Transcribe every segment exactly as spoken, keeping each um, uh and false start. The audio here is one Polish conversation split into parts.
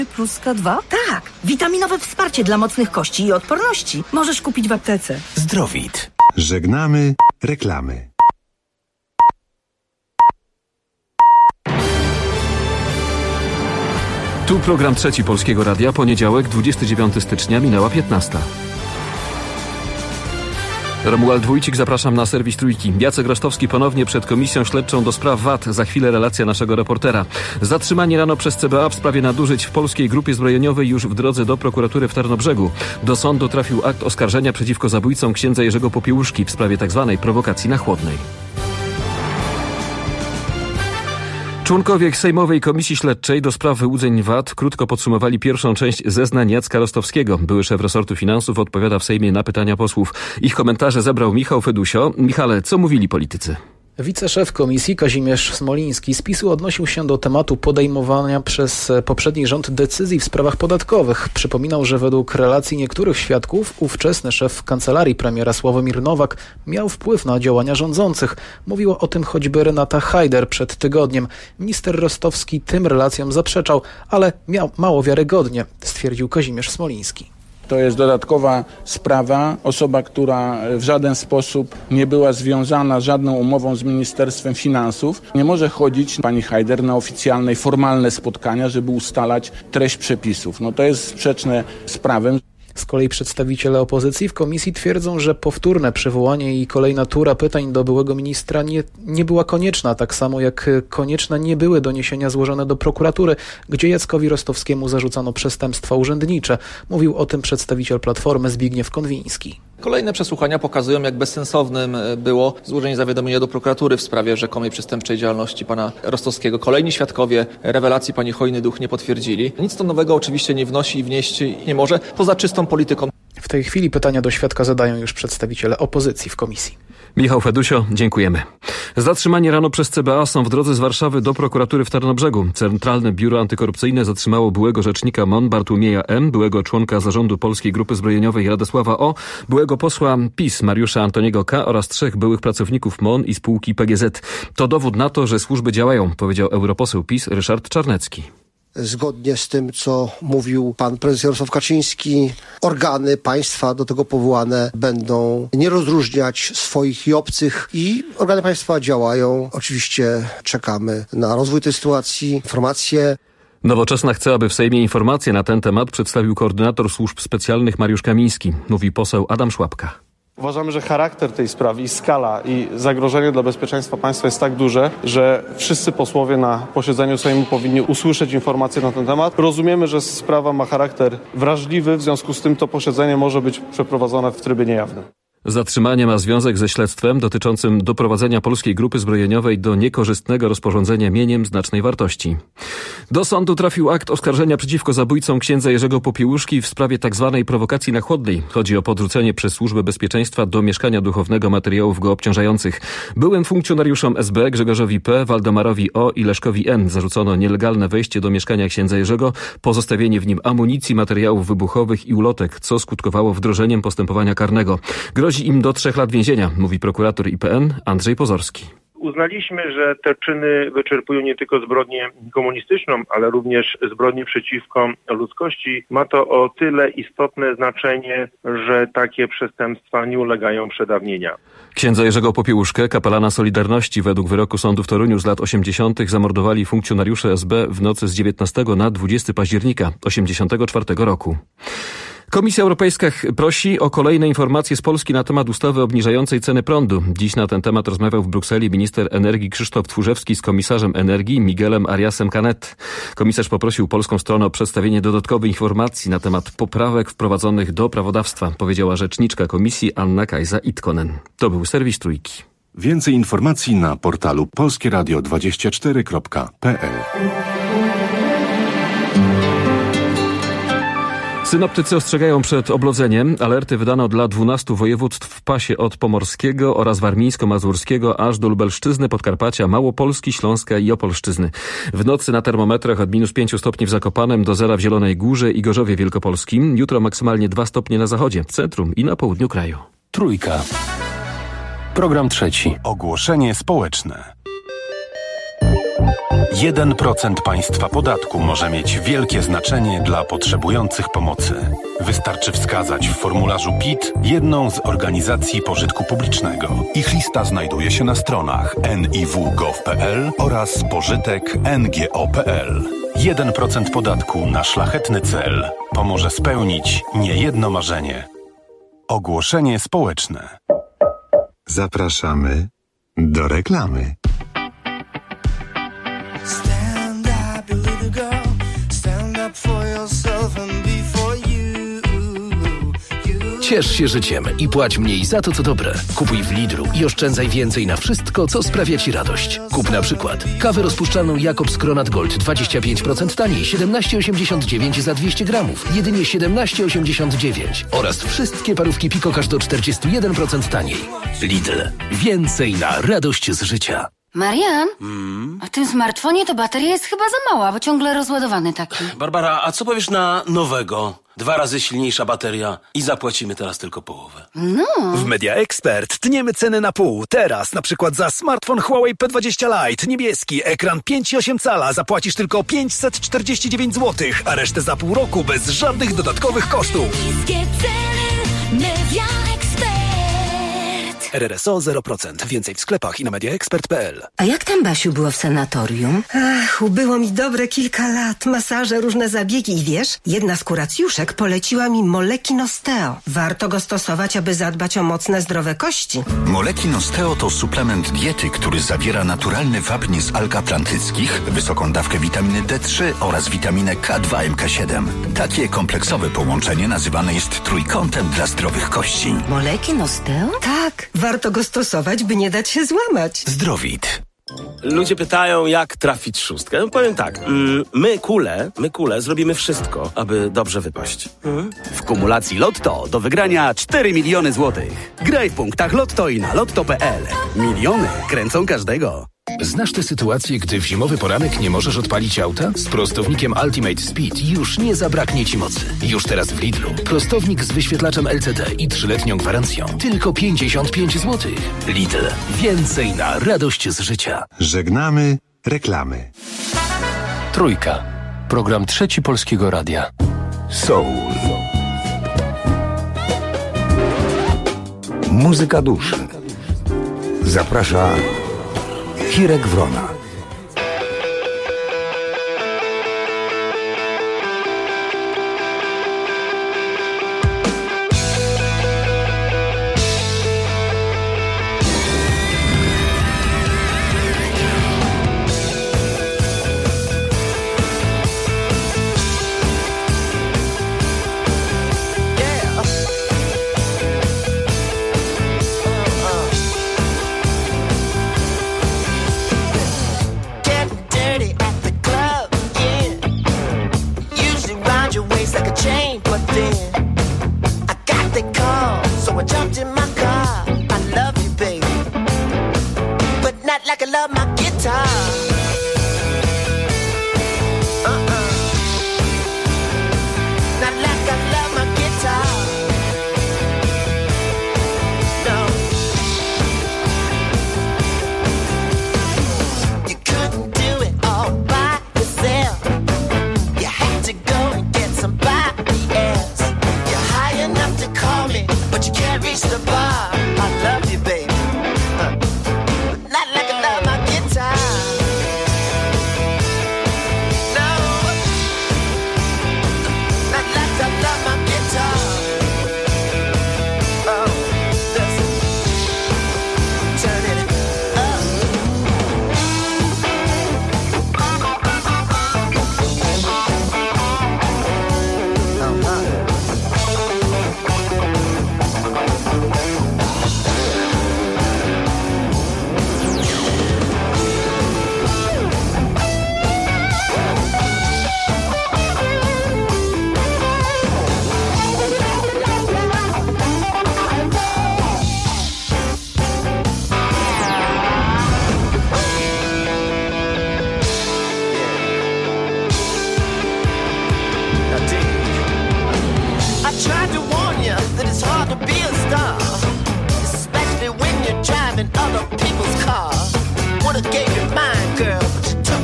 Plus K dwa? Tak, witaminowe wsparcie dla mocnych kości i odporności. Możesz kupić w aptece. Zdrowit. Żegnamy reklamy. Tu program trzeci Polskiego Radia, poniedziałek, dwudziestego dziewiątego stycznia, minęła piętnasta. Romuald Wójcik, zapraszam na serwis Trójki. Jacek Rostowski ponownie przed Komisją Śledczą do spraw V A T. Za chwilę relacja naszego reportera. Zatrzymanie rano przez C B A w sprawie nadużyć w Polskiej Grupie Zbrojeniowej już w drodze do prokuratury w Tarnobrzegu. Do sądu trafił akt oskarżenia przeciwko zabójcom księdza Jerzego Popiełuszki w sprawie tzw. prowokacji na Chłodnej. Członkowie Sejmowej Komisji Śledczej do spraw wyłudzeń V A T krótko podsumowali pierwszą część zeznań Jacka Rostowskiego. Były szef resortu finansów odpowiada w Sejmie na pytania posłów. Ich komentarze zebrał Michał Fedusio. Michale, co mówili politycy? Wiceszef komisji Kazimierz Smoliński z PiS-u odnosił się do tematu podejmowania przez poprzedni rząd decyzji w sprawach podatkowych. Przypominał, że według relacji niektórych świadków ówczesny szef kancelarii premiera Sławomir Nowak miał wpływ na działania rządzących. Mówiła o tym choćby Renata Hajder przed tygodniem. Minister Rostowski tym relacjom zaprzeczał, ale miał mało wiarygodnie, stwierdził Kazimierz Smoliński. To jest dodatkowa sprawa. Osoba, która w żaden sposób nie była związana żadną umową z Ministerstwem Finansów, nie może chodzić, pani Hajder, na oficjalne, formalne spotkania, żeby ustalać treść przepisów. No to jest sprzeczne z prawem. Z kolei przedstawiciele opozycji w komisji twierdzą, że powtórne przywołanie i kolejna tura pytań do byłego ministra nie, nie była konieczna, tak samo jak konieczne nie były doniesienia złożone do prokuratury, gdzie Jackowi Rostowskiemu zarzucano przestępstwa urzędnicze. Mówił o tym przedstawiciel Platformy Zbigniew Konwiński. Kolejne przesłuchania pokazują, jak bezsensownym było złożenie zawiadomienia do prokuratury w sprawie rzekomej przestępczej działalności pana Rostowskiego. Kolejni świadkowie rewelacji pani Hojny-Duch nie potwierdzili. Nic to nowego oczywiście nie wnosi i wnieść nie może, poza czystą polityką. W tej chwili pytania do świadka zadają już przedstawiciele opozycji w komisji. Michał Fedusio, dziękujemy. Zatrzymani rano przez C B A są w drodze z Warszawy do prokuratury w Tarnobrzegu. Centralne Biuro Antykorupcyjne zatrzymało byłego rzecznika M O N Bartłomieja M., byłego członka zarządu Polskiej Grupy Zbrojeniowej Radosława O., byłego posła PiS Mariusza Antoniego K. oraz trzech byłych pracowników M O N i spółki P G Z. To dowód na to, że służby działają, powiedział europoseł PiS Ryszard Czarnecki. Zgodnie z tym, co mówił pan prezes Jarosław Kaczyński, organy państwa do tego powołane będą nie rozróżniać swoich i obcych i organy państwa działają. Oczywiście czekamy na rozwój tej sytuacji, informacje. Nowoczesna chce, aby w Sejmie informacje na ten temat przedstawił koordynator służb specjalnych Mariusz Kamiński, mówi poseł Adam Szłapka. Uważamy, że charakter tej sprawy i skala i zagrożenie dla bezpieczeństwa państwa jest tak duże, że wszyscy posłowie na posiedzeniu Sejmu powinni usłyszeć informacje na ten temat. Rozumiemy, że sprawa ma charakter wrażliwy, w związku z tym to posiedzenie może być przeprowadzone w trybie niejawnym. Zatrzymanie ma związek ze śledztwem dotyczącym doprowadzenia Polskiej Grupy Zbrojeniowej do niekorzystnego rozporządzenia mieniem znacznej wartości. Do sądu trafił akt oskarżenia przeciwko zabójcom księdza Jerzego Popiełuszki w sprawie tzw. prowokacji na Chłodnej. Chodzi o podrzucenie przez Służbę Bezpieczeństwa do mieszkania duchownego materiałów go obciążających. Byłym funkcjonariuszom S B Grzegorzowi P., Waldemarowi O. i Leszkowi N. zarzucono nielegalne wejście do mieszkania księdza Jerzego, pozostawienie w nim amunicji, materiałów wybuchowych i ulotek, co skutkowało wdrożeniem postępowania karnego. Grozi im do trzech lat więzienia, mówi prokurator I P N Andrzej Pozorski. Uznaliśmy, że te czyny wyczerpują nie tylko zbrodnię komunistyczną, ale również zbrodnię przeciwko ludzkości. Ma to o tyle istotne znaczenie, że takie przestępstwa nie ulegają przedawnienia. Księdza Jerzego Popiełuszkę, kapelana Solidarności, według wyroku sądu w Toruniu z lat osiemdziesiątych zamordowali funkcjonariusze S B w nocy z dziewiętnastego na dwudziestego października osiemdziesiątego czwartego roku. Komisja Europejska prosi o kolejne informacje z Polski na temat ustawy obniżającej ceny prądu. Dziś na ten temat rozmawiał w Brukseli minister energii Krzysztof Tchórzewski z komisarzem energii Miguelem Ariasem Canet. Komisarz poprosił polską stronę o przedstawienie dodatkowych informacji na temat poprawek wprowadzonych do prawodawstwa, powiedziała rzeczniczka komisji Anna Kajsa-Itkonen. To był serwis Trójki. Więcej informacji na portalu polskie radio dwadzieścia cztery kropka p l. Synoptycy ostrzegają przed oblodzeniem. Alerty wydano dla dwunastu województw w pasie od Pomorskiego oraz Warmińsko-Mazurskiego aż do Lubelszczyzny, Podkarpacia, Małopolski, Śląska i Opolszczyzny. W nocy na termometrach od minus pięciu stopni w Zakopanem do zera w Zielonej Górze i Gorzowie Wielkopolskim. Jutro maksymalnie dwa stopnie na zachodzie, w centrum i na południu kraju. Trójka. Program trzeci. Ogłoszenie społeczne. jeden procent państwa podatku może mieć wielkie znaczenie dla potrzebujących pomocy. Wystarczy wskazać w formularzu P I T jedną z organizacji pożytku publicznego. Ich lista znajduje się na stronach en i w kropka gov kropka pe el oraz pożytek kropka en ge o kropka pe el. jeden procent podatku na szlachetny cel pomoże spełnić niejedno marzenie. Ogłoszenie społeczne. Zapraszamy do reklamy. Stand up, little girl. Stand up for yourself and be for you. you. Ciesz się życiem i płać mniej za to, co dobre. Kupuj w Lidlu i oszczędzaj więcej na wszystko, co sprawia Ci radość. Kup na przykład kawę rozpuszczalną Jakobs Kronat Gold dwadzieścia pięć procent taniej, siedemnaście osiemdziesiąt dziewięć za dwieście gramów, jedynie siedemnaście osiemdziesiąt dziewięć. Oraz wszystkie parówki Pico Cash do czterdzieści jeden procent taniej. Lidl. Więcej na radość z życia. Marian, mm? a w tym smartfonie to bateria jest chyba za mała, bo ciągle rozładowany taki. Barbara, a co powiesz na nowego? Dwa razy silniejsza bateria i zapłacimy teraz tylko połowę. No. W Media Expert tniemy ceny na pół. Teraz na przykład za smartfon Huawei P dwadzieścia Lite niebieski, ekran pięć i osiem cala zapłacisz tylko pięćset czterdzieści dziewięć złotych, a resztę za pół roku bez żadnych dodatkowych kosztów. Niskie ceny, Media Expert. R R S O zero procent. Więcej w sklepach i na media expert kropka pe el. A jak tam, Basiu, było w sanatorium? Ach, ubyło mi dobre kilka lat. Masaże, różne zabiegi i wiesz, jedna z kuracjuszek poleciła mi Molekin Osteo. Warto go stosować, aby zadbać o mocne, zdrowe kości. Molekin Osteo to suplement diety, który zawiera naturalny wapń z alg atlantyckich, wysoką dawkę witaminy D trzy oraz witaminę K dwa M K siedem. Takie kompleksowe połączenie nazywane jest trójkątem dla zdrowych kości. Molekin Osteo? Tak, warto go stosować, by nie dać się złamać. Zdrowit. Ludzie pytają, jak trafić szóstkę. No, powiem tak, mm, my kule, my kule zrobimy wszystko, aby dobrze wypaść. Mm? W kumulacji Lotto do wygrania cztery miliony złotych. Graj w punktach Lotto i na lotto kropka pe el. Miliony kręcą każdego. Znasz tę sytuację, gdy w zimowy poranek nie możesz odpalić auta? Z prostownikiem Ultimate Speed już nie zabraknie Ci mocy. Już teraz w Lidlu. Prostownik z wyświetlaczem L C D i trzyletnią gwarancją. Tylko pięćdziesiąt pięć złotych. Lidl. Więcej na radość z życia. Żegnamy reklamy. Trójka. Program Trzeci Polskiego Radia. Soul. Muzyka duszy. Zaprasza Hirek Wrona.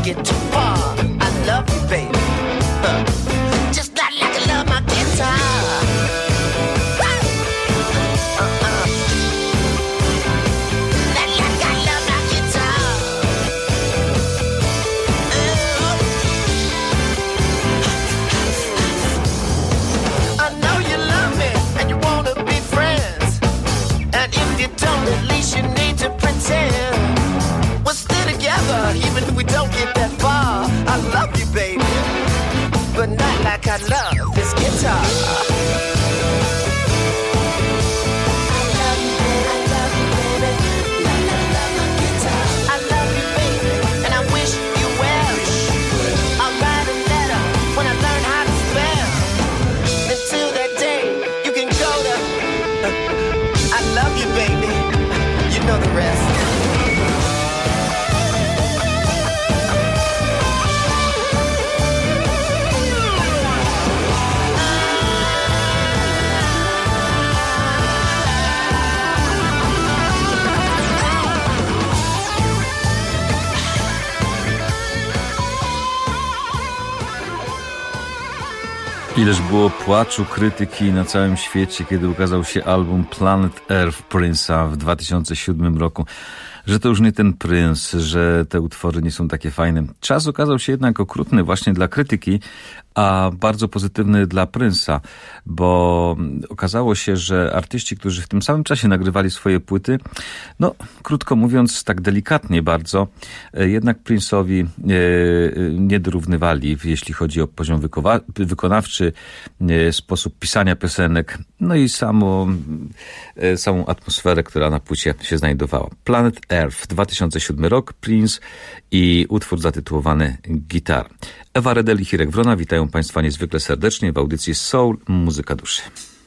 get too far. I love you, baby. Uh, just not like I love my guitar. At least you need to pretend we're still together, even if we don't get that far. I love you, baby, but not like I love this guitar. Know the rest. Ileż było płaczu krytyki na całym świecie, kiedy ukazał się album Planet Earth Prince'a w dwa tysiące siódmym roku. Że to już nie ten Prince, że te utwory nie są takie fajne. Czas okazał się jednak okrutny właśnie dla krytyki, a bardzo pozytywny dla Prince'a, bo okazało się, że artyści, którzy w tym samym czasie nagrywali swoje płyty, no krótko mówiąc, tak delikatnie bardzo, jednak Prince'owi nie dorównywali, jeśli chodzi o poziom wykonawczy, sposób pisania piosenek, no i samo, samą atmosferę, która na płycie się znajdowała. Planet Earth, dwa tysiące siódmy rok, Prince i utwór zatytułowany Guitar. Ewa Redel i Hirek Wrona witają Państwa niezwykle serdecznie w audycji Soul Muzyka Duszy.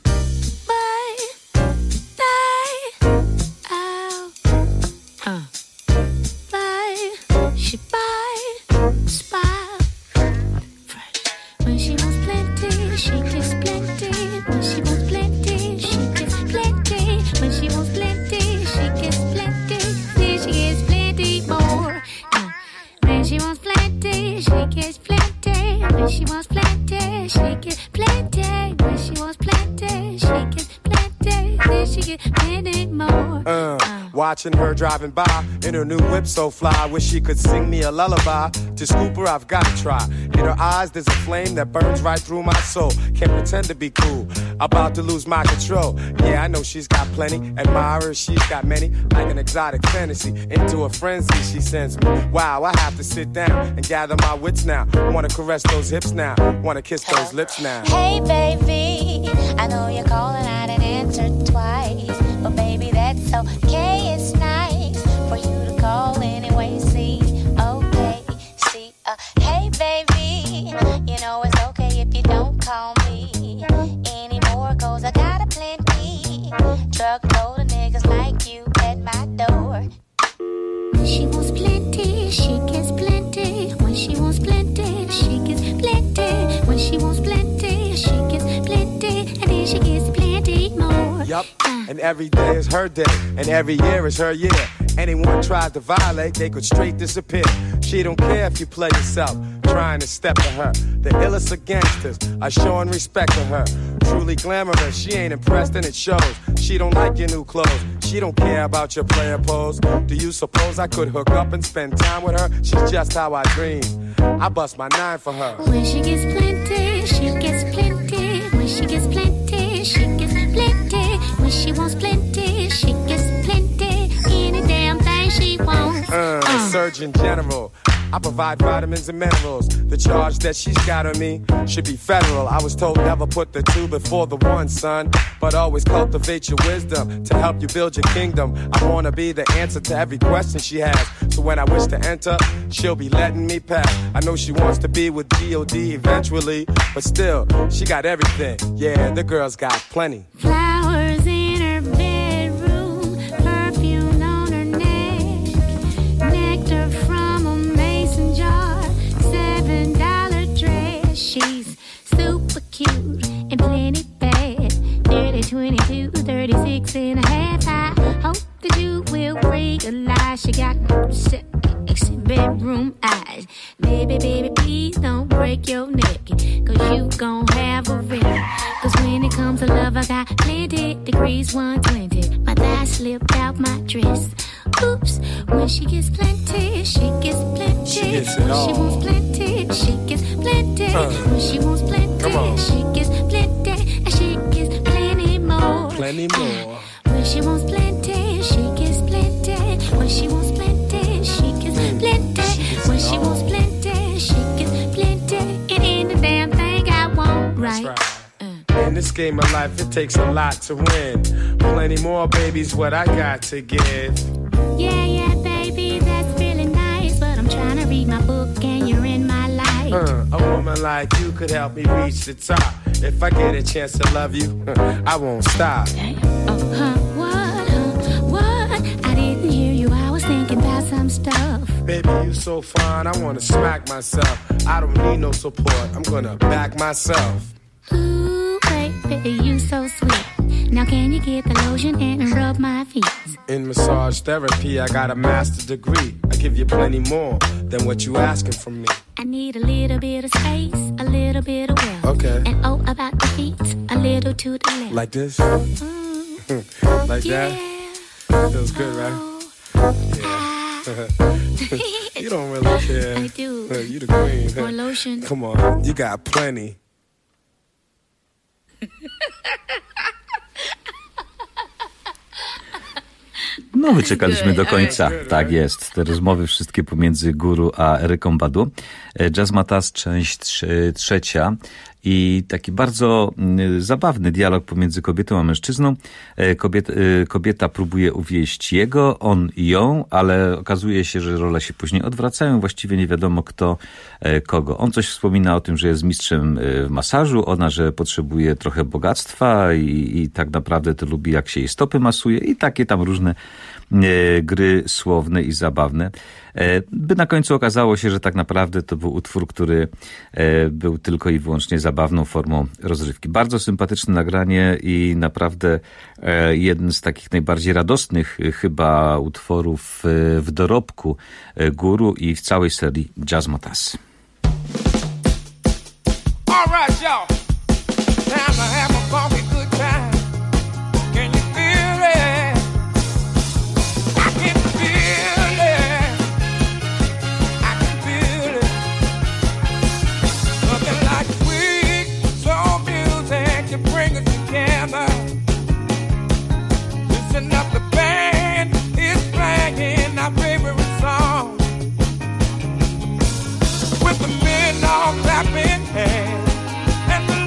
She wants plenty, she gets plenty. When she wants plenty, she gets plenty. Then she gets plenty more. Uh, watching her driving by in her new whip so fly, wish she could sing me a lullaby. To scoop her, I've got to try. In her eyes, there's a flame that burns right through my soul. Can't pretend to be cool, about to lose my control. Yeah, I know she's got plenty admirers, she's got many, like an exotic fantasy. Into a frenzy, she sends me. Wow, I have to sit down and gather my wits now. Wanna caress those hips now, wanna kiss those lips now. Hey baby, I know you're calling, I didn't answer twice, but baby that's okay, it's nice for you to call anyway. See, okay, see, uh, hey baby, you know it's okay if you don't call me anymore, cause I got a plenty truckload of niggas like you at my door. When she wants plenty, she gets plenty. When she wants plenty, she gets plenty. When she wants plenty, she gets plenty. And then she gets plenty more. Yup, and every day is her day, and every year is her year. Anyone tries to violate, they could straight disappear. She don't care if you play yourself, trying to step to her. The illest of gangsters are showing respect to her. Truly glamorous, she ain't impressed and it shows. She don't like your new clothes, she don't care about your player pose. Do you suppose I could hook up and spend time with her? She's just how I dream, I bust my nine for her. When she gets plenty, she gets plenty. When she gets plenty, she gets plenty. When she wants plenty, she gets plenty. Any damn thing she wants. Uh, uh. Surgeon General, I provide vitamins and minerals. The charge that she's got on me should be federal. I was told never put the two before the one, son, but always cultivate your wisdom to help you build your kingdom. I wanna be the answer to every question she has, so when I wish to enter, she'll be letting me pass. I know she wants to be with G O D eventually, but still, she got everything. Yeah, the girl's got plenty. Flowers in her bedroom, perfume on her neck, nectar from a mason jar, seven dollar dress. She's super cute and plenty bad, thirty, twenty-two, thirty-six and a half. I hope that you will realize she got except bedroom eyes. Baby, baby, please don't break your neck, cause you gon' have a wreck. Cause when it comes to love, I got plenty degrees, one twenty. My thigh slipped out my dress. Oops, when she gets plenty, she gets plenty. She gets it when all. she wants plenty, she gets plenty. Uh, when she wants plenty, come on. she gets plenty. And she gets plenty more. Plenty more. When she wants plenty, she gets plenty. When she wants plenty, she gets plenty. When she wants plenty, she gets plenty. It ain't the damn thing I want, right? In this game of life, it takes a lot to win. Plenty more, baby's what I got to give. Yeah, yeah, baby, that's really nice. But I'm trying to read my book and you're in my life. Uh, a woman like you could help me reach the top. If I get a chance to love you, I won't stop. Oh, huh, what, huh, what? I didn't hear you, I was thinking about some stuff. Baby, you so fine, I wanna smack myself. I don't need no support, I'm gonna back myself. Ooh, baby, you so sweet. Now can you get the lotion and rub my feet? In massage therapy, I got a master's degree. I give you plenty more than what you asking from me. I need a little bit of space, a little bit of wealth. Okay. And oh, about the feet, a little to the left. Like this? Mm. Like yeah. that? Feels good, right? Yeah. You don't really care. I do. You the queen. More lotion. Come on, you got plenty. No, wyczekaliśmy do końca. Tak jest. Te rozmowy wszystkie pomiędzy Guru a Eryką Badu. Jazzmatazz, część trze- trzecia. I taki bardzo y, zabawny dialog pomiędzy kobietą a mężczyzną. E, kobieta, y, kobieta próbuje uwieść jego, on i ją, ale okazuje się, że role się później odwracają. Właściwie nie wiadomo kto e, kogo. On coś wspomina o tym, że jest mistrzem y, w masażu, ona, że potrzebuje trochę bogactwa i, i tak naprawdę to lubi, jak się jej stopy masuje i takie tam różne e, gry słowne i zabawne. E, by na końcu okazało się, że tak naprawdę to był utwór, który e, był tylko i wyłącznie zabawną formą rozrywki. Bardzo sympatyczne nagranie i naprawdę e, jeden z takich najbardziej radosnych e, chyba utworów e, w dorobku e, Guru i w całej serii Jazzmatazz. All right, y'all. Time to have a funky good time. Can you feel it? I can feel it. I can feel it. Nothing like sweet soul music to bring us together. Listen up, the band is playing our favorite song. With the men all clapping hands and the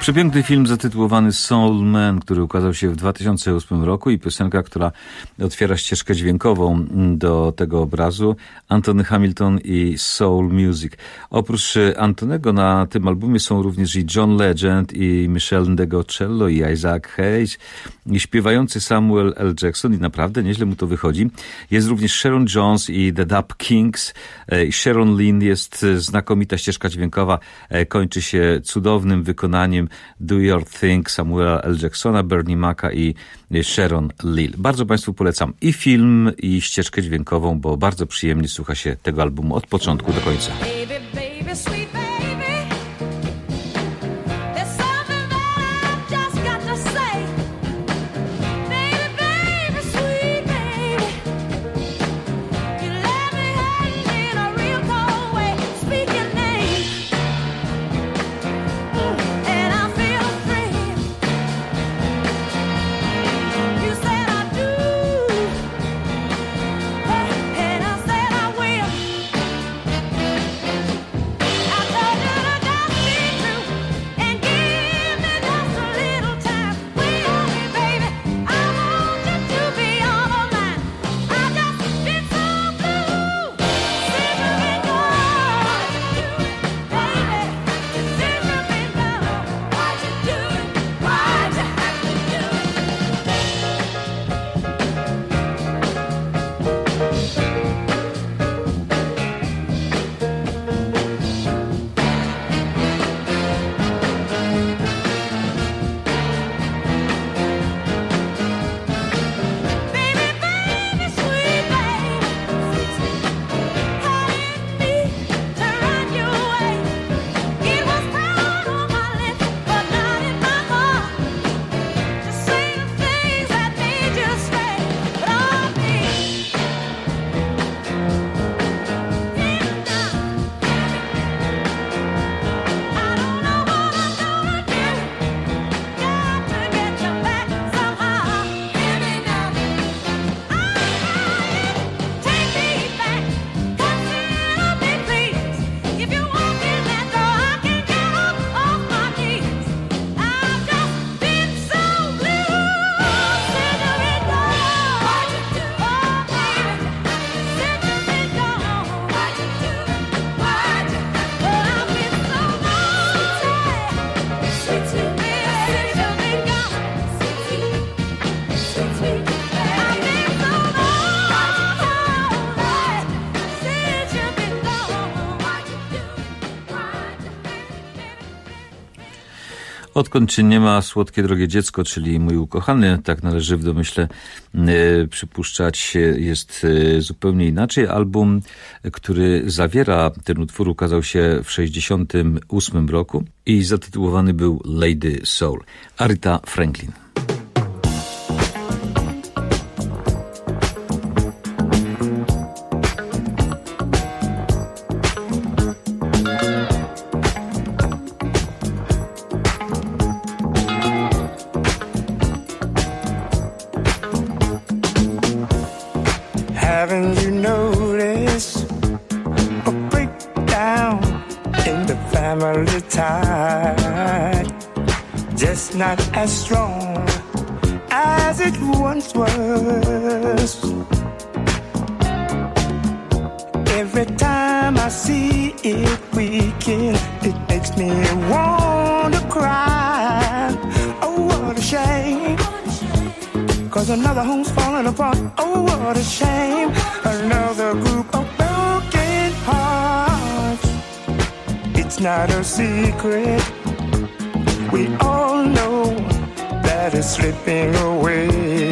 Przepiękny film zatytułowany Soul Man, który ukazał się w dwa tysiące ósmym roku i piosenka, która otwiera ścieżkę dźwiękową do tego obrazu, Anthony Hamilton i Soul Music. Oprócz Antonego na tym albumie są również i John Legend, i Michelle Ndegeocello, i Isaac Hayes, i śpiewający Samuel L. Jackson, i naprawdę nieźle mu to wychodzi. Jest również Sharon Jones i The Dub Kings. I Sharon Lynn, jest znakomita ścieżka dźwiękowa, kończy się cudownym wykonaniem Do Your Thing Samuela L. Jacksona, Bernie Maca i Sharon Lynn. Bardzo Państwu polecam i film, i ścieżkę dźwiękową, bo bardzo przyjemnie słucha się tego albumu od początku do końca. Odkąd cię nie ma, słodkie drogie dziecko, czyli mój ukochany, tak należy w domyśle e, przypuszczać, jest e, zupełnie inaczej. Album, który zawiera ten utwór, ukazał się w sześćdziesiątym ósmym roku i zatytułowany był Lady Soul. Aretha Franklin. Haven't you noticed a breakdown in the family tie? Just not as strong as it once was. Every time I see it weaken, it makes me want to cry. Oh, what a shame. 'Cause another home's falling apart. Oh, what a shame. Another group of broken hearts. It's not a secret. We all know that it's slipping away.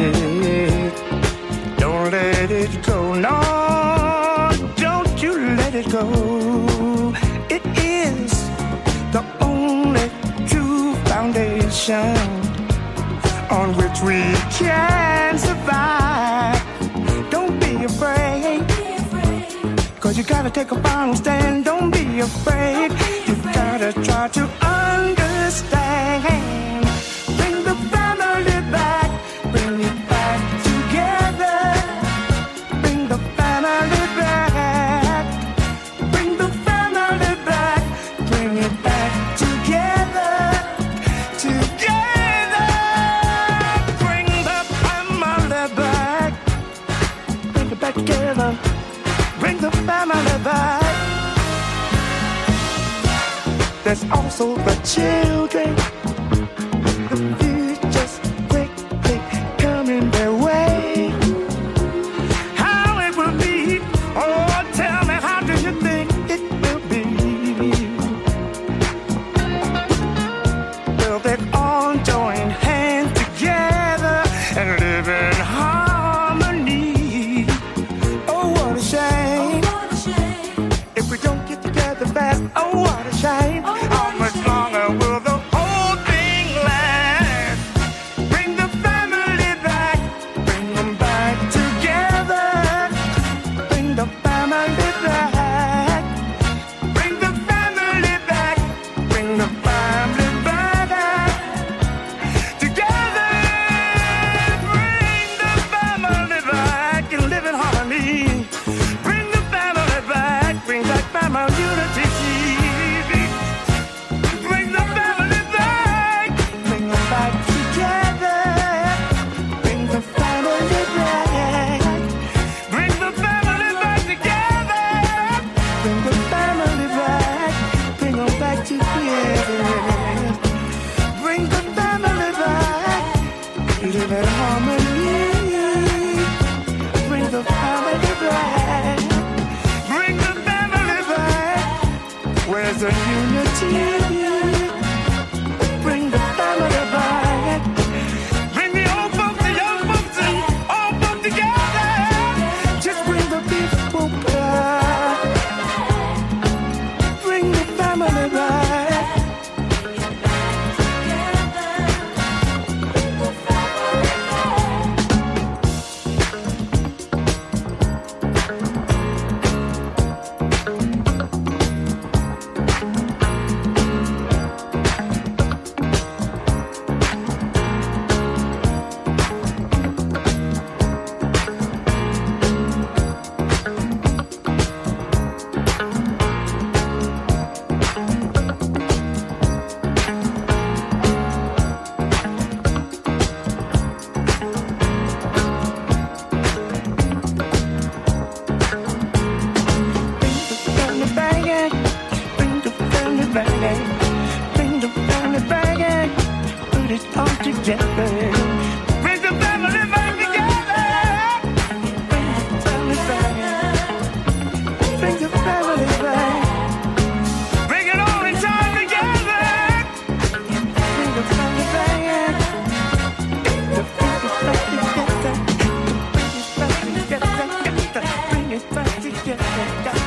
Don't let it go. No, don't you let it go. It is the only true foundation on which we can survive. Don't be afraid, 'cause you gotta take a final stand. Don't be afraid, you gotta try to understand. Bring the family back, bring it back together. Bring the family back, bring the family back, bring it back together. there's also the children. The future's quickly coming their way. How it will be, oh, tell me, how do you think it will be? Well, they've all joined hands together and live in harmony. Oh, what a shame. Oh, what a shame. If we don't get together fast, oh, what a shame. Oh, how much longer will the whole thing last? Bring the family back, bring them back together. Bring the family back, bring the family back, bring the family back together. Bring the family back and live in harmony. Bring the family back, bring back family unity. Bring the family back, bring them back together. Bring the family back, bring the family back together. Bring the family back, bring them back together. Bring the family back, live in harmony. Bring the family back, bring the family back. Where's the unity? Bring the family back. Bring the old folks, the young folks, and all folks together. Just bring the people back. Bring the family back. Family back, bring the family back, bring the family back, put it all together. Bring the family back together. Bring the family back, bring the family back, bring it all in time together. Bring the family back, the family back together. Bring it back together, bring it back together.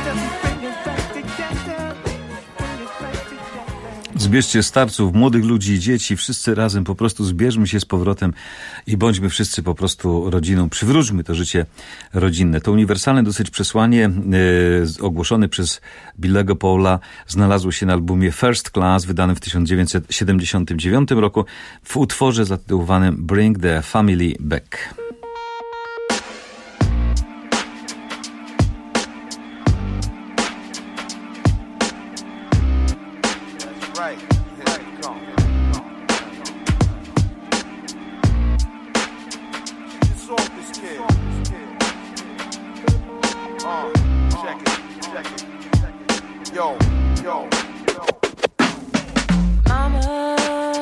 Zbierzcie starców, młodych ludzi, dzieci, wszyscy razem, po prostu zbierzmy się z powrotem i bądźmy wszyscy po prostu rodziną. Przywróćmy to życie rodzinne. To uniwersalne dosyć przesłanie e, ogłoszone przez Billego Paula znalazło się na albumie First Class, wydanym w tysiąc dziewięćset siedemdziesiątym dziewiątym roku w utworze zatytułowanym Bring the Family Back. Right. Come. Just off this kid. Uh, check it, check it. Yo, yo, yo. Mama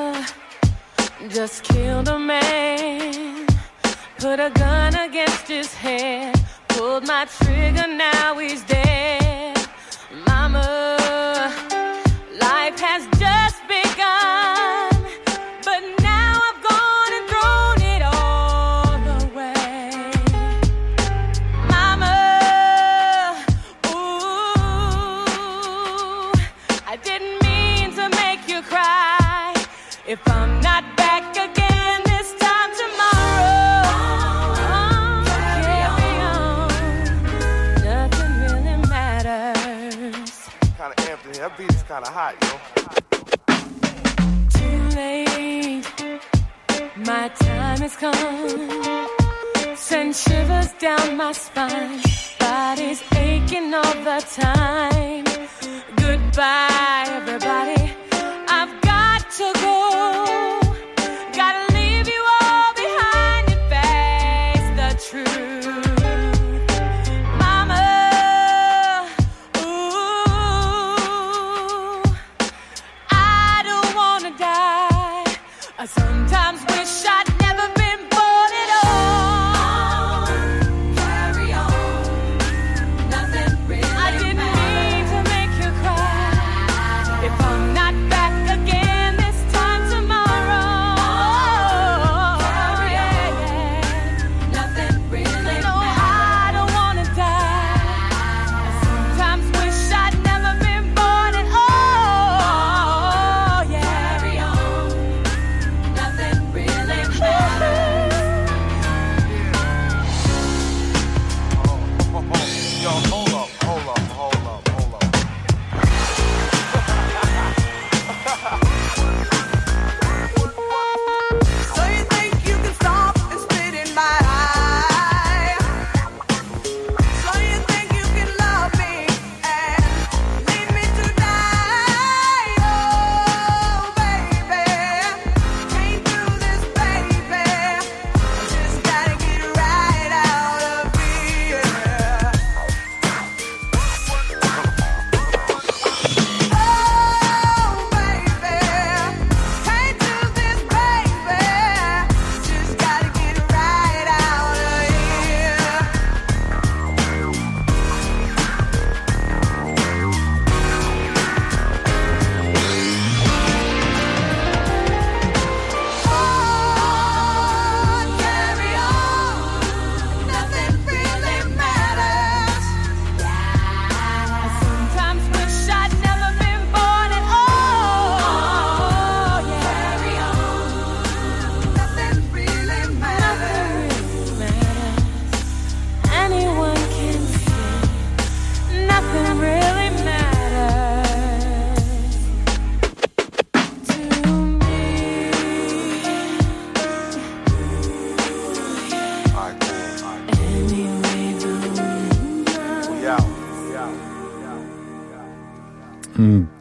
just killed a man, put a gun against his head, pulled my trigger, now he's dead. Mama, life has just begun, but now I've gone and thrown it all away. Mama, ooh, I didn't mean to make you cry. If I'm not back again this time tomorrow, oh, carry on, nothing really matters. Kinda amped in here. That beat is kinda hot, yo. Too late, my time has come. Send shivers down my spine, body's aching all the time. Goodbye, everybody, I've got to go. Gotta leave you all behind and face the truth. Mama, ooh,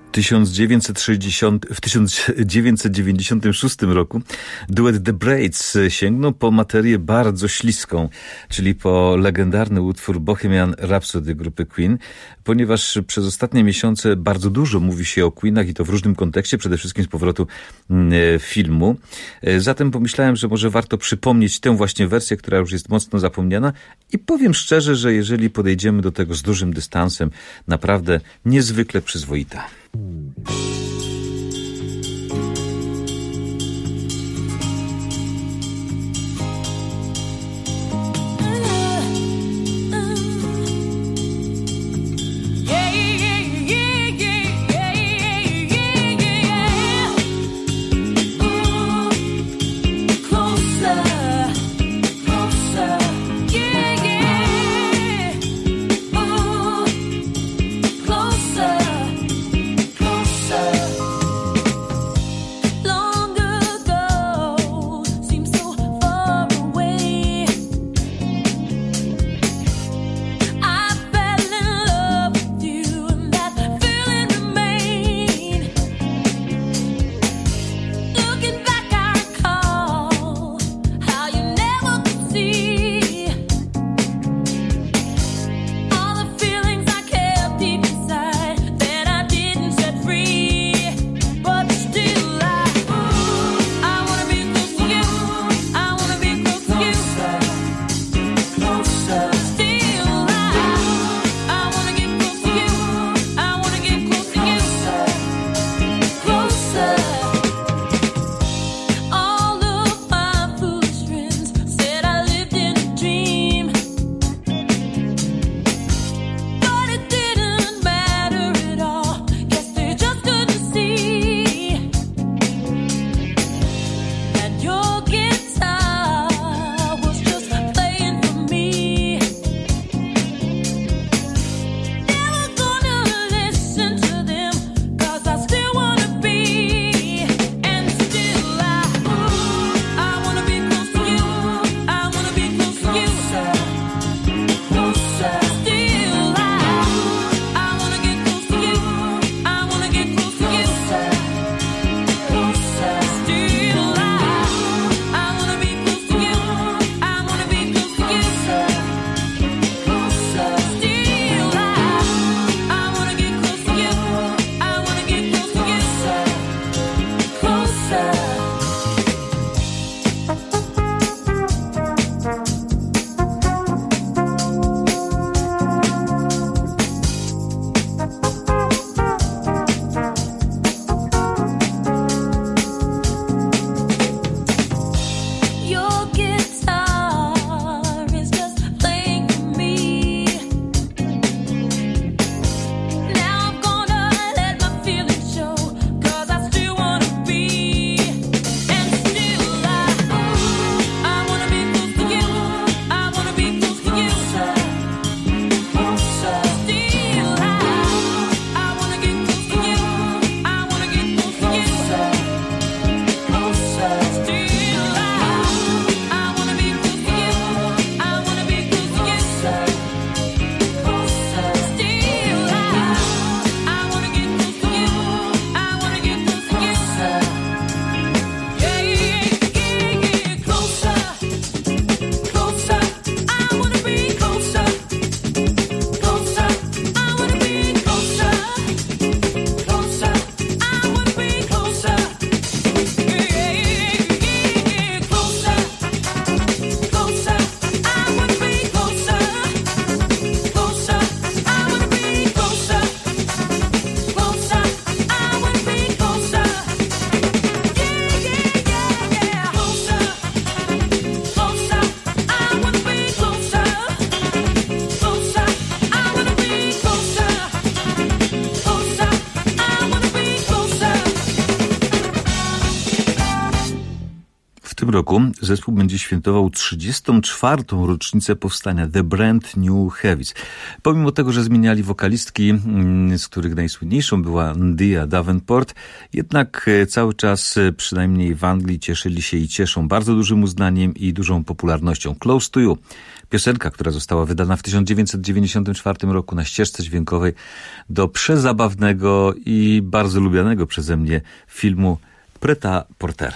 tysiąc dziewięćset sześćdziesiątym, w tysiąc dziewięćset dziewięćdziesiątym szóstym roku duet The Braids sięgnął po materię bardzo śliską, czyli po legendarny utwór Bohemian Rhapsody grupy Queen, ponieważ przez ostatnie miesiące bardzo dużo mówi się o Queenach i to w różnym kontekście, przede wszystkim z powrotu filmu. Zatem pomyślałem, że może warto przypomnieć tę właśnie wersję, która już jest mocno zapomniana i powiem szczerze, że jeżeli podejdziemy do tego z dużym dystansem, naprawdę niezwykle przyzwoita. tym roku zespół będzie świętował trzydziestą czwartą rocznicę powstania The Brand New Heavies. Pomimo tego, że zmieniali wokalistki, z których najsłynniejszą była Ndia Davenport, jednak cały czas, przynajmniej w Anglii, cieszyli się i cieszą bardzo dużym uznaniem i dużą popularnością. Close to You. Piosenka, która została wydana w tysiąc dziewięćset dziewięćdziesiątym czwartym roku na ścieżce dźwiękowej do przezabawnego i bardzo lubianego przeze mnie filmu Preta Porter.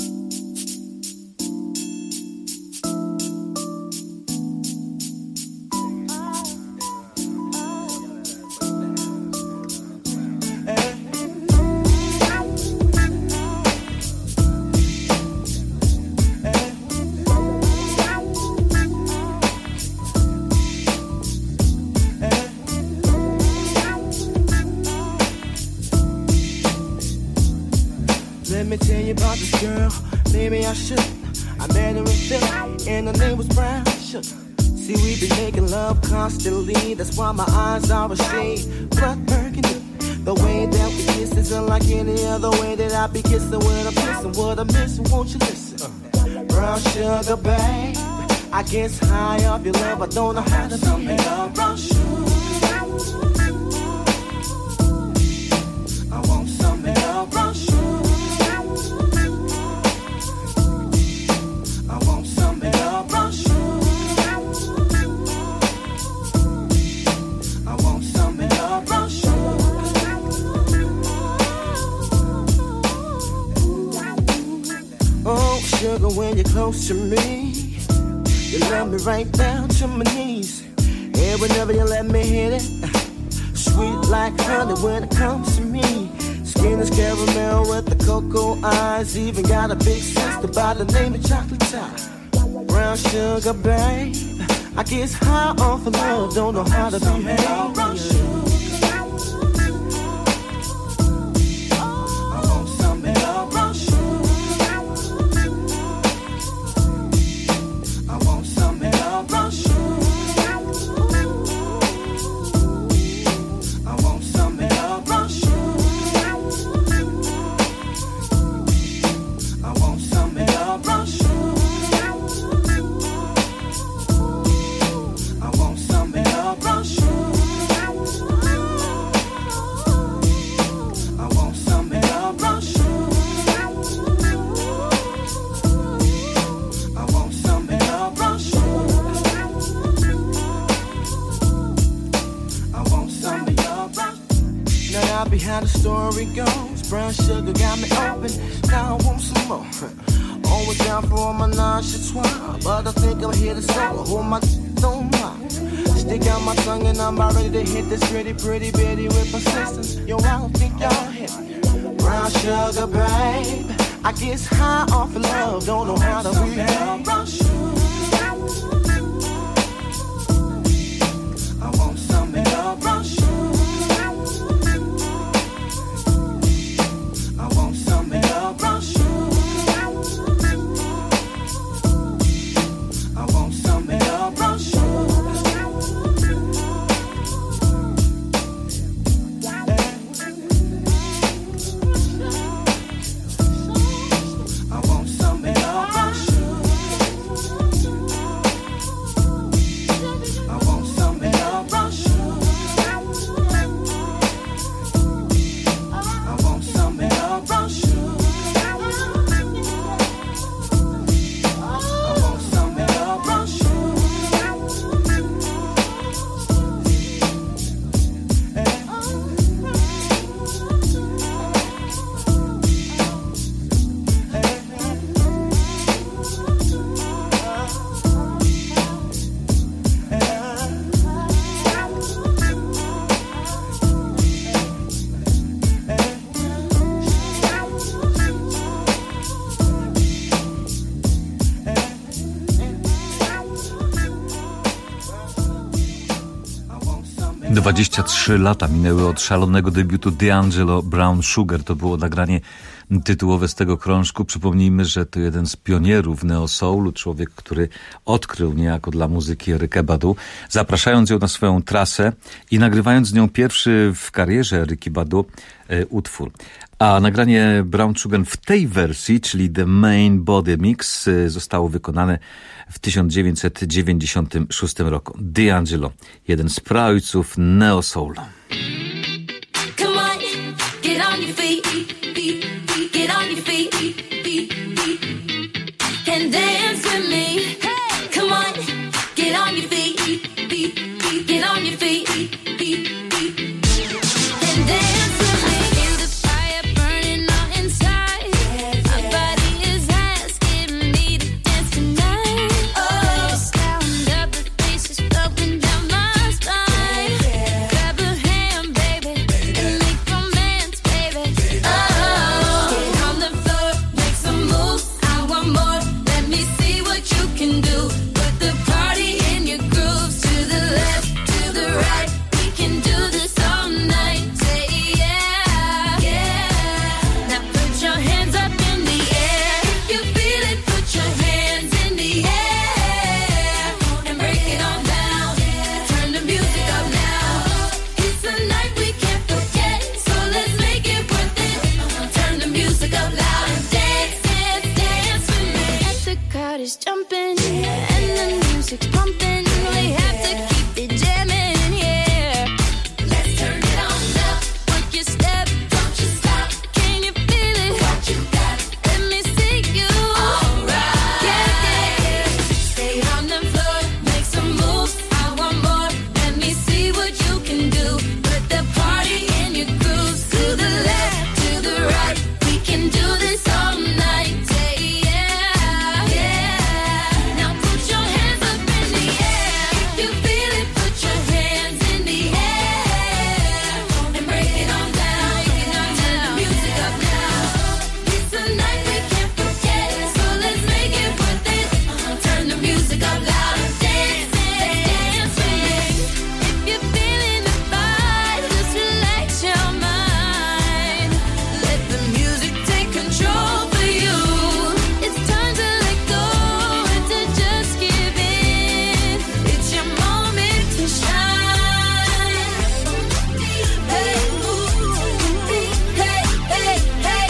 Let me tell you about this girl, maybe I should. I met her in Philly, and her name was Brown Sugar. See, we been making love constantly, that's why my eyes are a shade blood burgundy. The way that we kiss is unlike any other way that I be kissing when I'm kissing. What I'm missing, won't you listen? Brown sugar, babe, I guess high off your love, I don't know how to be love. Brown sugar, I want some love. Brown sugar, sugar, when you're close to me, you love me right down to my knees. And whenever you let me hit it, sweet like honey when it comes to me. Skin is caramel with the cocoa eyes. Even got a big sister by the name of Chocolate Top. Brown sugar, babe, I guess high off of love, don't know how to behave. Brown sugar, how the story goes. Brown sugar got me open, now I want some more. Always down for all my nonchalant, but I think I'm here to solo. Hold my don't mind. Stick out my tongue and I'm about ready to hit this pretty, pretty bitty with persistence. Yo, I don't think y'all hit me. Brown sugar, babe, I guess high off of love, don't know how to behave. Brown sugar, I want some love. Brown sugar, dwadzieścia trzy lata minęły od szalonego debiutu D'Angelo Brown Sugar. To było nagranie tytułowe z tego krążku. Przypomnijmy, że to jeden z pionierów neo-soulu, człowiek, który odkrył niejako dla muzyki Erykę Badu, zapraszając ją na swoją trasę i nagrywając z nią pierwszy w karierze Eryki Badu e, utwór. A nagranie Brown Sugar w tej wersji, czyli The Main Body Mix, zostało wykonane w tysiąc dziewięćset dziewięćdziesiątym szóstym roku. D'Angelo, jeden z praojców neo-soulu. Come on, get on your feet, get on your feet, and dance with me. Come on, get on your feet, get on your feet, and dance with me. Feel the fire burning all inside. My body is asking me to dance tonight. Oh, sound of the bass is flowing down my spine. Grab a hand, baby, and make romance, baby. Oh, get on the floor, make some moves. I want more. Let me see what you can do. Put the party in your grooves. To the left, to the right. We can do this all night. Say yeah, yeah. Now put your hands up in the air. If you feel it, put your hands in the air and break it on down. Turn the music up now. It's a night we can't forget, so let's make it worth it. Turn the music up loud and dance, dance, dance with me. And the crowd is jumping and the music's pumping. We have to keep it jamming, yeah. Let's turn it on up. Work your step, don't you stop. Can you feel it? What you got? Let me see you. Alright, yeah, yeah. Stay on the floor, make some moves. I want more. Let me see what you can do. Put the party in your grooves. To the left, to the right. We can do this all night. Say yeah, yeah. Now put your hands up in the air. If you feel it, put your hands in the air and break it on down. Turn the music up now. It's a night we can't forget, so let's make it worth it. Turn the music up loud and dance, dance, dance with me. If you're feeling the vibe, just relax your mind. Let the music take control for you. It's time to let go and to just give in. It's your moment to shine. Hey, hey, hey, hey,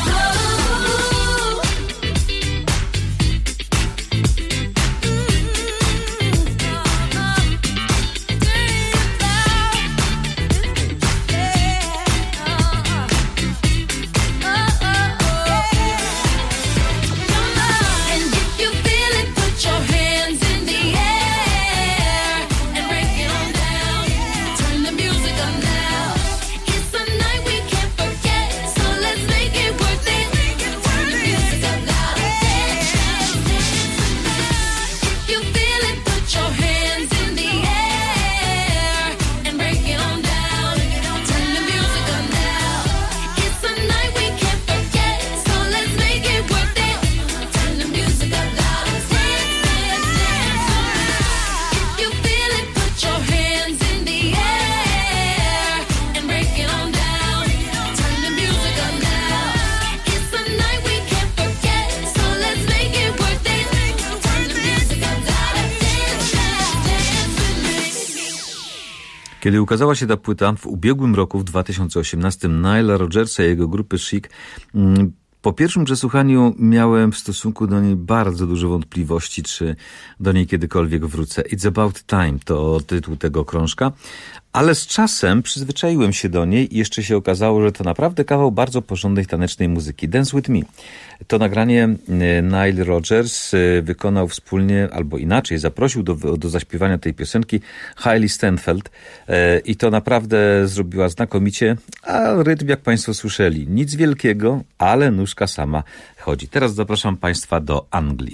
And if you feel it, put your hands in the air and break it on down. Turn the music up now. It's a night we can't forget, so let's make it worth it. Turn the music up loud and dance, dance, dance. If you feel it, put your hands in the air and break it on down. Turn the music up now. It's a night we can't forget, so let's make it worth it. Turn the music up loud and dance, dance, dance. If you feel it, put your hands in the air and break it on down. Turn the music up now. It's a night we can't forget, so let's make it worth it. Turn the music up loud and dance, dance, dance with me. Kiedy ukazała się ta płyta w ubiegłym roku, w dwa tysiące osiemnastym, Nila Rodgersa i jego grupy Chic, mm, po pierwszym przesłuchaniu miałem w stosunku do niej bardzo dużo wątpliwości, czy do niej kiedykolwiek wrócę. It's About Time to tytuł tego krążka, ale z czasem przyzwyczaiłem się do niej i jeszcze się okazało, że to naprawdę kawał bardzo porządnej tanecznej muzyki. Dance With Me. To nagranie Nile Rodgers wykonał wspólnie, albo inaczej, zaprosił do, do zaśpiewania tej piosenki Hailey Steinfeld i to naprawdę zrobiła znakomicie, a rytm, jak Państwo słyszeli, nic wielkiego, ale nóżka sama chodzi. Teraz zapraszam Państwa do Anglii.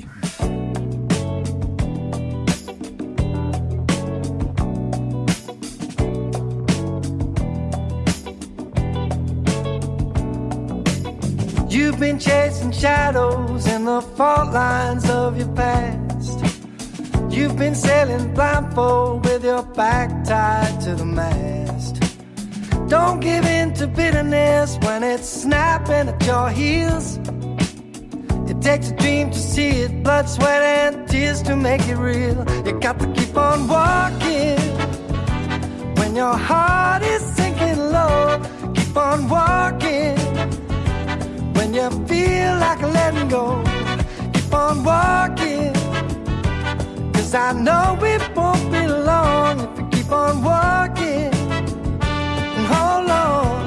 You've been chasing shadows in the fault lines of your past. You've been sailing blindfold with your back tied to the mast. Don't give in to bitterness when it's snapping at your heels. It takes a dream to see it, blood, sweat, and tears to make it real. You got to keep on walking when your heart is sinking low. Keep on walking when you feel like letting go. Keep on walking, 'cause I know it won't be long if you keep on walking and hold on.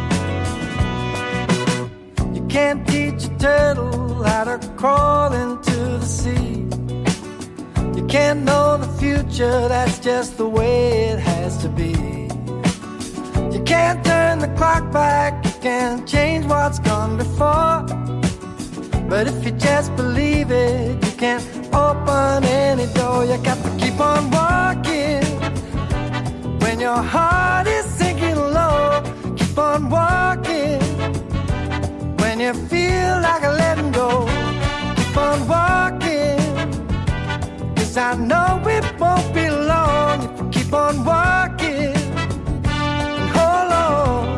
You can't teach a turtle how to crawl into the sea. You can't know the future, that's just the way it has to be. You can't turn the clock back, you can't change what's gone before. But if you just believe it, you can't open any door. You got to keep on walking when your heart is sinking low. Keep on walking when you feel like letting go. Keep on walking, 'cause I know it won't be long if you keep on walking and hold on.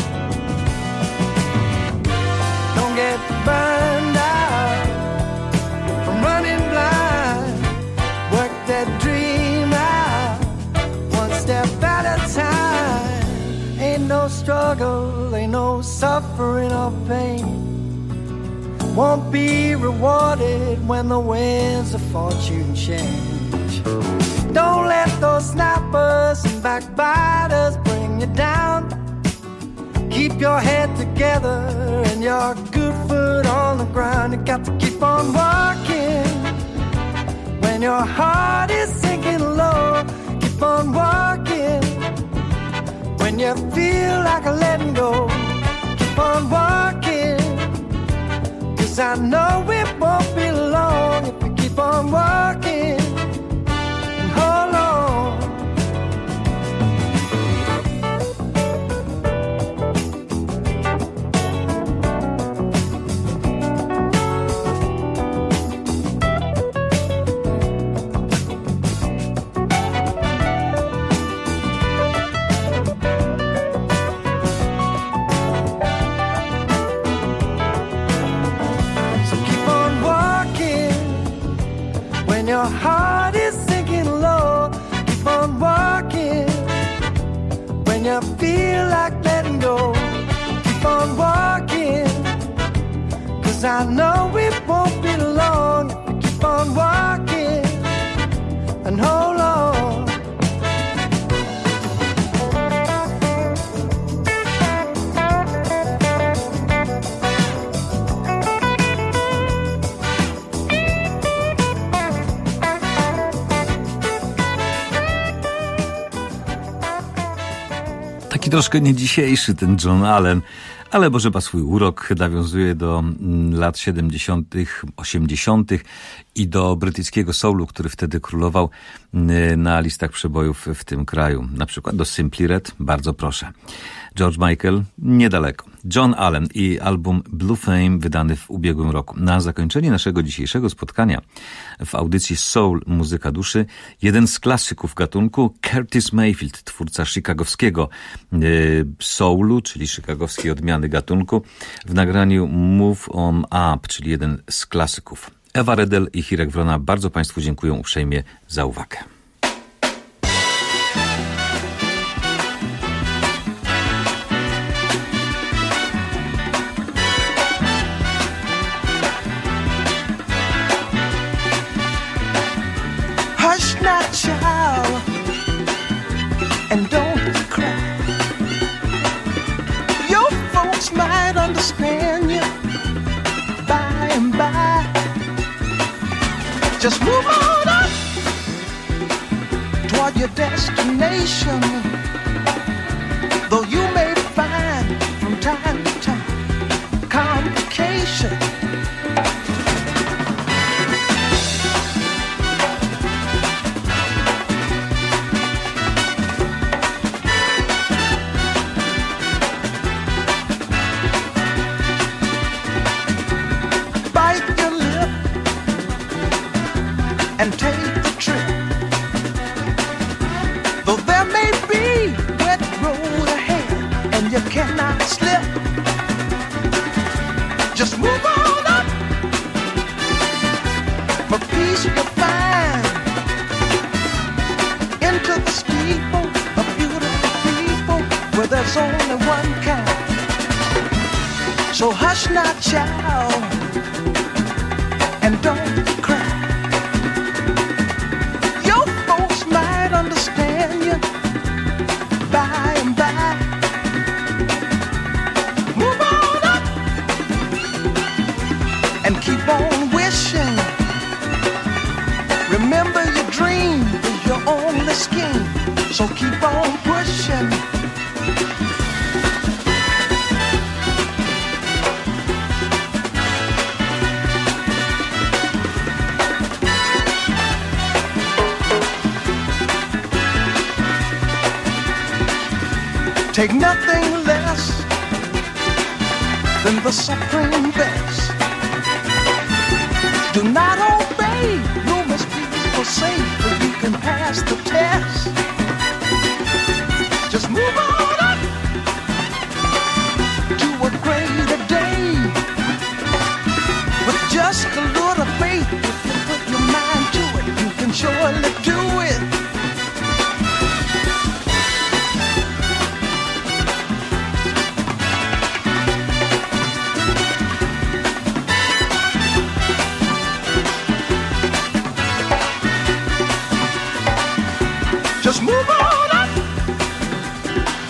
Don't get burned out from running blind. Work that dream out one step at a time. Ain't no struggle, ain't no suffering or pain won't be rewarded when the winds of fortune change. Don't let those snappers and backbiters bring you down. Keep your head together and your good foot on the ground. You got to keep on walking when your heart is sinking low. Keep on walking when you feel like letting go. Keep on walking, 'cause I know it won't be long if you keep on walking and hold on. Your heart is sinking low. Keep on walking when you feel like letting go. Keep on walking, 'cause I know it won't be long if you keep on walking and hold on. Taki troszkę nie dzisiejszy ten John Allen, ale może ma swój urok, nawiązuje do lat siedemdziesiątych, osiemdziesiątych i do brytyjskiego soulu, który wtedy królował na listach przebojów w tym kraju. Na przykład do Simply Red, bardzo proszę. George Michael, niedaleko. John Allen i album Blue Fame wydany w ubiegłym roku. Na zakończenie naszego dzisiejszego spotkania w audycji Soul Muzyka Duszy jeden z klasyków gatunku, Curtis Mayfield, twórca chicagowskiego yy, soulu, czyli chicagowskiej odmiany gatunku, w nagraniu Move On Up, czyli jeden z klasyków. Ewa Redel i Hirek Wrona bardzo Państwu dziękuję uprzejmie za uwagę. Hush not, child, and don't cry. Your folks might understand you by and by. Just move on up toward your destination, though you may find from time to time complication. And take the trip, though there may be wet road ahead. Just move on up. For peace you'll find into the steeple of beautiful people where there's only one kind. So hush now, child, and don't cry. Your folks might understand you by and by. Move on up and keep on wishing. Remember your dream is your only scheme, so keep on pushing. Take nothing less than the supreme best. Do not obey, you must be forsake, but you can pass the test. Just move on up to a greater day. With just a little faith, if you put your mind to it, you can surely do it. Just move on up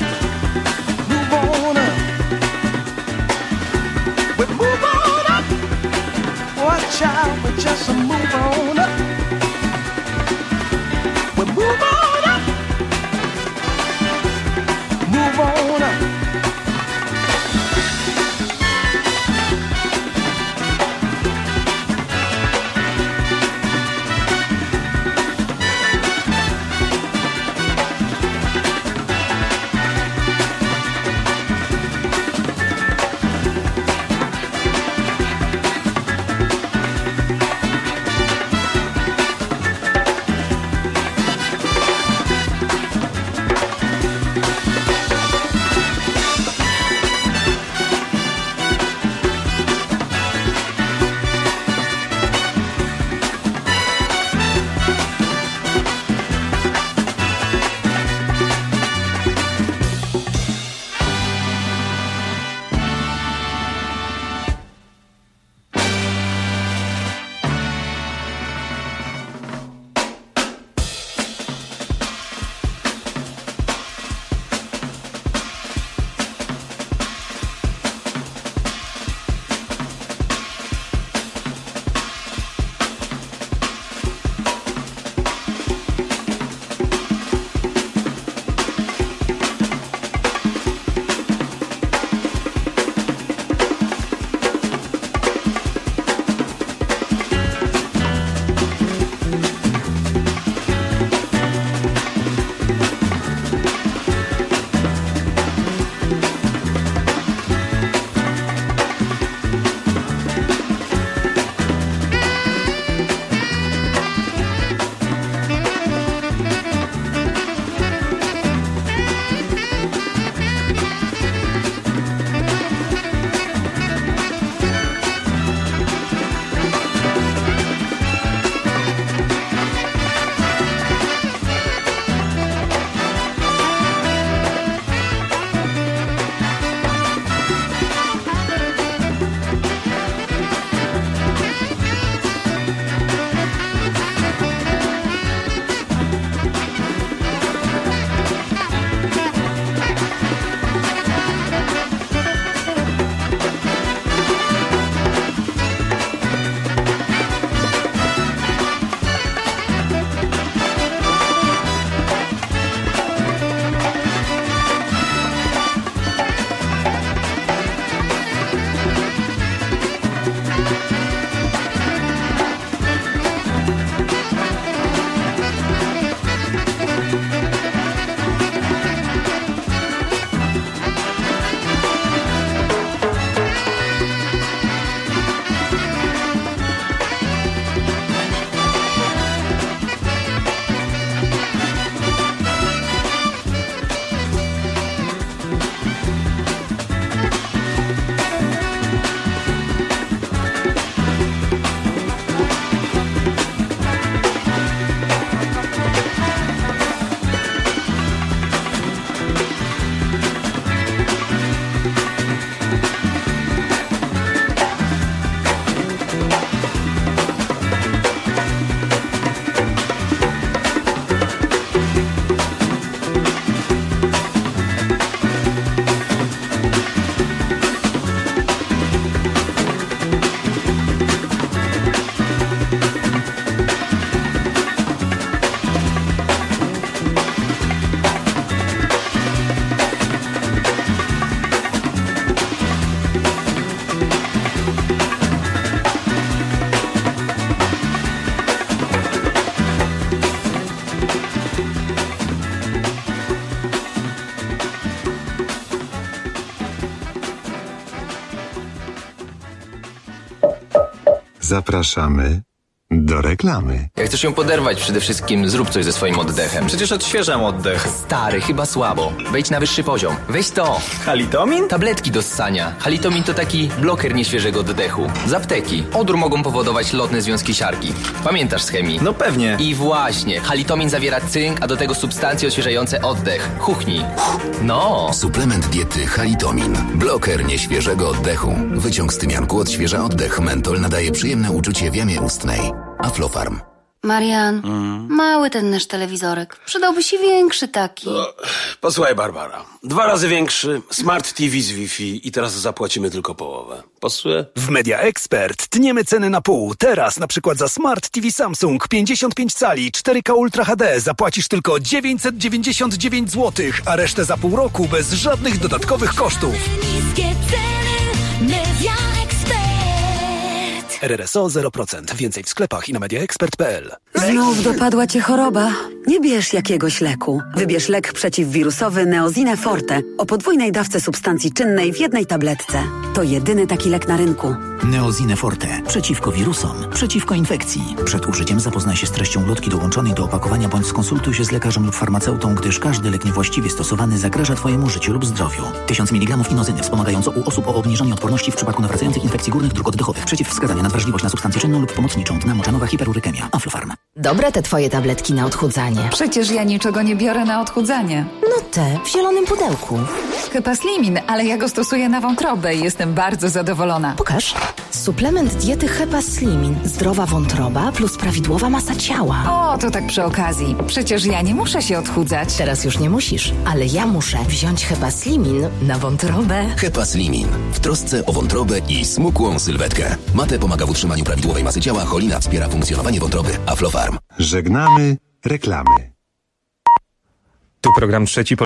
Zapraszamy do reklamy. Jak chcesz ją poderwać, przede wszystkim zrób coś ze swoim oddechem. Przecież odświeżam oddech. Stary, chyba słabo. Wejdź na wyższy poziom. Weź to. Halitomin? Tabletki do ssania. Halitomin to taki bloker nieświeżego oddechu. Z apteki. Odór mogą powodować lotne związki siarki. Pamiętasz z chemii? No pewnie. I właśnie. Halitomin zawiera cynk, a do tego substancje odświeżające oddech. Chuchnij. No. Suplement diety Halitomin. Bloker nieświeżego oddechu. Wyciąg z tymianku odświeża oddech. Mentol nadaje przyjemne uczucie w jamie ustnej. Aflofarm. Marian, Mm. mały ten nasz telewizorek. Przydałby się większy taki. Posłuchaj, Barbara. Dwa razy większy, smart T V z Wi-Fi i teraz zapłacimy tylko połowę. Pasuje? W Media Expert tniemy ceny na pół. Teraz na przykład za Smart T V Samsung pięćdziesiąt pięć cali cztery K Ultra H D zapłacisz tylko dziewięćset dziewięćdziesiąt dziewięć złotych, a resztę za pół roku bez żadnych dodatkowych kosztów. Niskie ceny, Media Expert. R R S O zero procent. Więcej w sklepach i na mediaexpert kropka p l. Znów dopadła cię choroba? Nie bierz jakiegoś leku. Wybierz lek przeciwwirusowy Neozine Forte o podwójnej dawce substancji czynnej w jednej tabletce. To jedyny taki lek na rynku. Neozine Forte. Przeciwko wirusom. Przeciwko infekcji. Przed użyciem zapoznaj się z treścią ulotki dołączonej do opakowania bądź skonsultuj się z lekarzem lub farmaceutą, gdyż każdy lek niewłaściwie stosowany zagraża twojemu życiu lub zdrowiu. tysiąc miligramów inozyny wspomagająco u osób o obniżonej odporności w przypadku nawracających infekcji górnych dróg oddechowych. Przeciwwskazania na wrażliwość na substancję czynną lub pomocniczą. Dna moczanowa hiperurykemia. Aflofarm. Dobre te twoje tabletki na odchudzanie. Przecież ja niczego nie biorę na odchudzanie. No te, w zielonym pudełku. Hepaslimin, ale ja go stosuję na wątrobę i jestem bardzo zadowolona. Pokaż. Suplement diety Hepaslimin. Zdrowa wątroba plus prawidłowa masa ciała. O, to tak przy okazji. Przecież ja nie muszę się odchudzać. Teraz już nie musisz, ale ja muszę wziąć Hepaslimin na wątrobę. Hepaslimin. W trosce o wątrobę i smukłą sylwetkę. Mate pomaga w utrzymaniu prawidłowej masy ciała, cholina wspiera funkcjonowanie wątroby. Aflofarm. Żegnamy reklamy. Tu program trzeci.